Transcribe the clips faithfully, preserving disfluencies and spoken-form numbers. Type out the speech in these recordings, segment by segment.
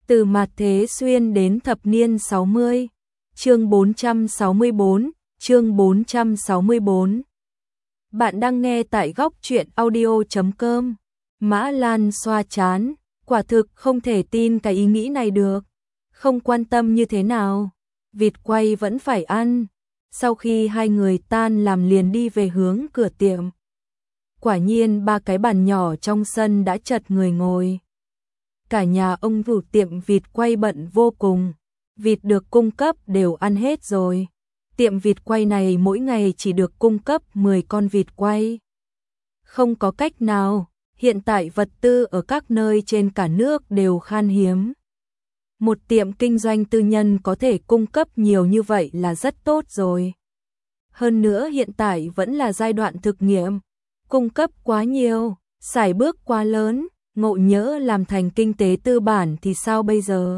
Từ mạt thế xuyên đến thập niên sáu mươi. Chương bốn trăm sáu mươi bốn, chương bốn trăm sáu mươi bốn. Bạn đang nghe tại góc truyện audio chấm com. Mã Lan xoa trán, quả thực không thể tin cái ý nghĩ này được. Không quan tâm như thế nào, vịt quay vẫn phải ăn. Sau khi hai người tan làm liền đi về hướng cửa tiệm. Quả nhiên ba cái bàn nhỏ trong sân đã chật người ngồi. Cả nhà ông chủ tiệm vịt quay bận vô cùng. Vịt được cung cấp đều ăn hết rồi. Tiệm vịt quay này mỗi ngày chỉ được cung cấp mười con vịt quay. Không có cách nào, hiện tại vật tư ở các nơi trên cả nước đều khan hiếm. Một tiệm kinh doanh tư nhân có thể cung cấp nhiều như vậy là rất tốt rồi. Hơn nữa hiện tại vẫn là giai đoạn thực nghiệm. Cung cấp quá nhiều, sải bước quá lớn, ngộ nhỡ làm thành kinh tế tư bản thì sao bây giờ?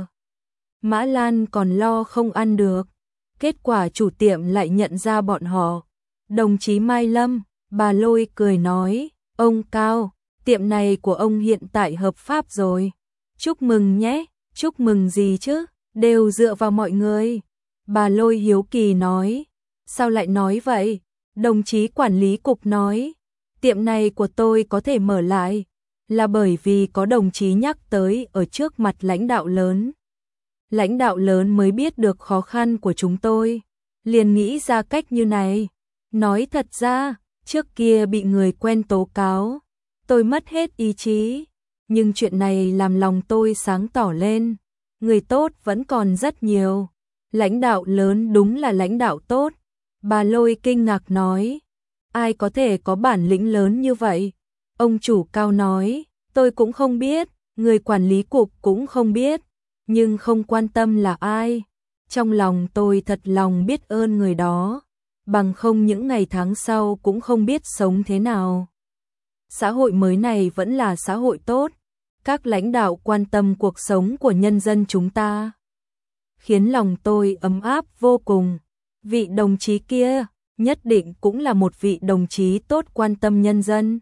Mã Lan còn lo không ăn được. Kết quả chủ tiệm lại nhận ra bọn họ. Đồng chí Mai Lâm, bà Lôi cười nói, ông Cao, tiệm này của ông hiện tại hợp pháp rồi. Chúc mừng nhé, chúc mừng gì chứ, đều dựa vào mọi người. Bà Lôi hiếu kỳ nói, sao lại nói vậy? Đồng chí quản lý cục nói, tiệm này của tôi có thể mở lại, là bởi vì có đồng chí nhắc tới ở trước mặt lãnh đạo lớn. Lãnh đạo lớn mới biết được khó khăn của chúng tôi, liền nghĩ ra cách như này. Nói thật ra, trước kia bị người quen tố cáo, tôi mất hết ý chí, nhưng chuyện này làm lòng tôi sáng tỏ lên. Người tốt vẫn còn rất nhiều, lãnh đạo lớn đúng là lãnh đạo tốt. Bà Lôi kinh ngạc nói, ai có thể có bản lĩnh lớn như vậy? Ông chủ Cao nói, tôi cũng không biết, người quản lý cục cũng không biết, nhưng không quan tâm là ai. Trong lòng tôi thật lòng biết ơn người đó, bằng không những ngày tháng sau cũng không biết sống thế nào. Xã hội mới này vẫn là xã hội tốt, các lãnh đạo quan tâm cuộc sống của nhân dân chúng ta, khiến lòng tôi ấm áp vô cùng. Vị đồng chí kia nhất định cũng là một vị đồng chí tốt quan tâm nhân dân.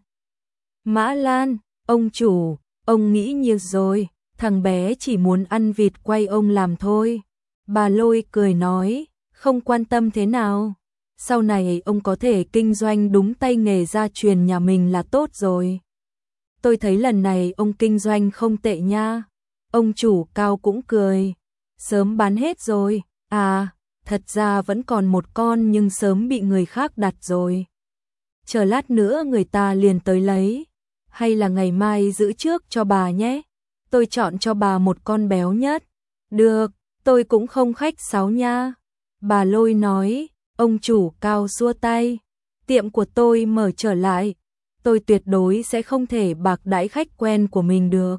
Mã Lan, ông chủ, ông nghĩ nhiều rồi, thằng bé chỉ muốn ăn vịt quay ông làm thôi. Bà Lôi cười nói, không quan tâm thế nào, sau này ông có thể kinh doanh đúng tay nghề gia truyền nhà mình là tốt rồi. Tôi thấy lần này ông kinh doanh không tệ nha. Ông chủ Cao cũng cười, sớm bán hết rồi. À, thật ra vẫn còn một con nhưng sớm bị người khác đặt rồi. Chờ lát nữa người ta liền tới lấy. Hay là ngày mai giữ trước cho bà nhé. Tôi chọn cho bà một con béo nhất. Được, tôi cũng không khách sáo nha. Bà Lôi nói, ông chủ Cao xua tay. Tiệm của tôi mở trở lại. Tôi tuyệt đối sẽ không thể bạc đãi khách quen của mình được.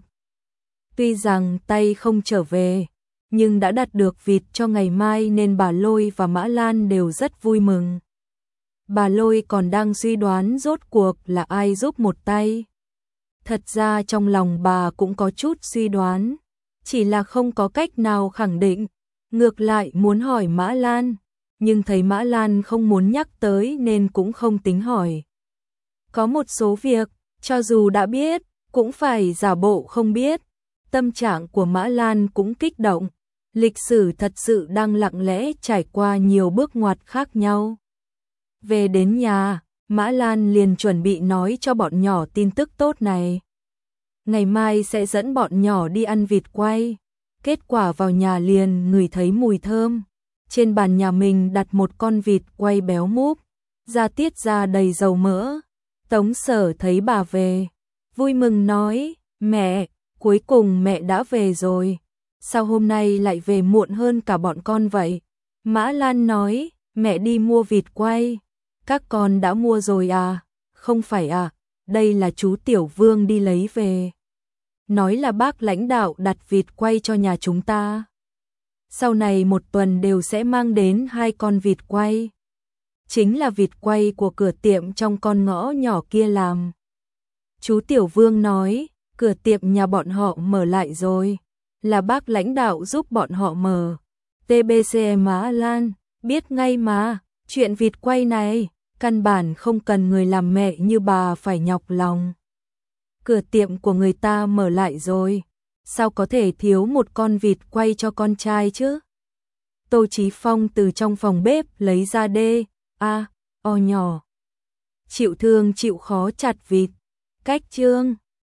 Tuy rằng tay không trở về, nhưng đã đặt được vịt cho ngày mai nên bà Lôi và Mã Lan đều rất vui mừng. Bà Lôi còn đang suy đoán rốt cuộc là ai giúp một tay. Thật ra trong lòng bà cũng có chút suy đoán, chỉ là không có cách nào khẳng định. Ngược lại muốn hỏi Mã Lan, nhưng thấy Mã Lan không muốn nhắc tới nên cũng không tính hỏi. Có một số việc, cho dù đã biết, cũng phải giả bộ không biết. Tâm trạng của Mã Lan cũng kích động. Lịch sử thật sự đang lặng lẽ trải qua nhiều bước ngoặt khác nhau. Về đến nhà, Mã Lan liền chuẩn bị nói cho bọn nhỏ tin tức tốt này. Ngày mai sẽ dẫn bọn nhỏ đi ăn vịt quay. Kết quả vào nhà liền ngửi thấy mùi thơm. Trên bàn nhà mình đặt một con vịt quay béo múp, da tiết ra đầy dầu mỡ. Tống Sở thấy bà về, vui mừng nói, mẹ, cuối cùng mẹ đã về rồi. Sao hôm nay lại về muộn hơn cả bọn con vậy? Mã Lan nói, mẹ đi mua vịt quay. Các con đã mua rồi à? Không phải à, đây là chú Tiểu Vương đi lấy về. Nói là bác lãnh đạo đặt vịt quay cho nhà chúng ta. Sau này một tuần đều sẽ mang đến hai con vịt quay. Chính là vịt quay của cửa tiệm trong con ngõ nhỏ kia làm. Chú Tiểu Vương nói, cửa tiệm nhà bọn họ mở lại rồi. Là bác lãnh đạo giúp bọn họ mở. tê bê xê Mã Lan, biết ngay mà, chuyện vịt quay này, căn bản không cần người làm mẹ như bà phải nhọc lòng. Cửa tiệm của người ta mở lại rồi. sao có thể thiếu một con vịt quay cho con trai chứ? Tô Chí Phong từ trong phòng bếp lấy ra đê, a, o nhỏ. Chịu thương chịu khó chặt vịt. Cách chương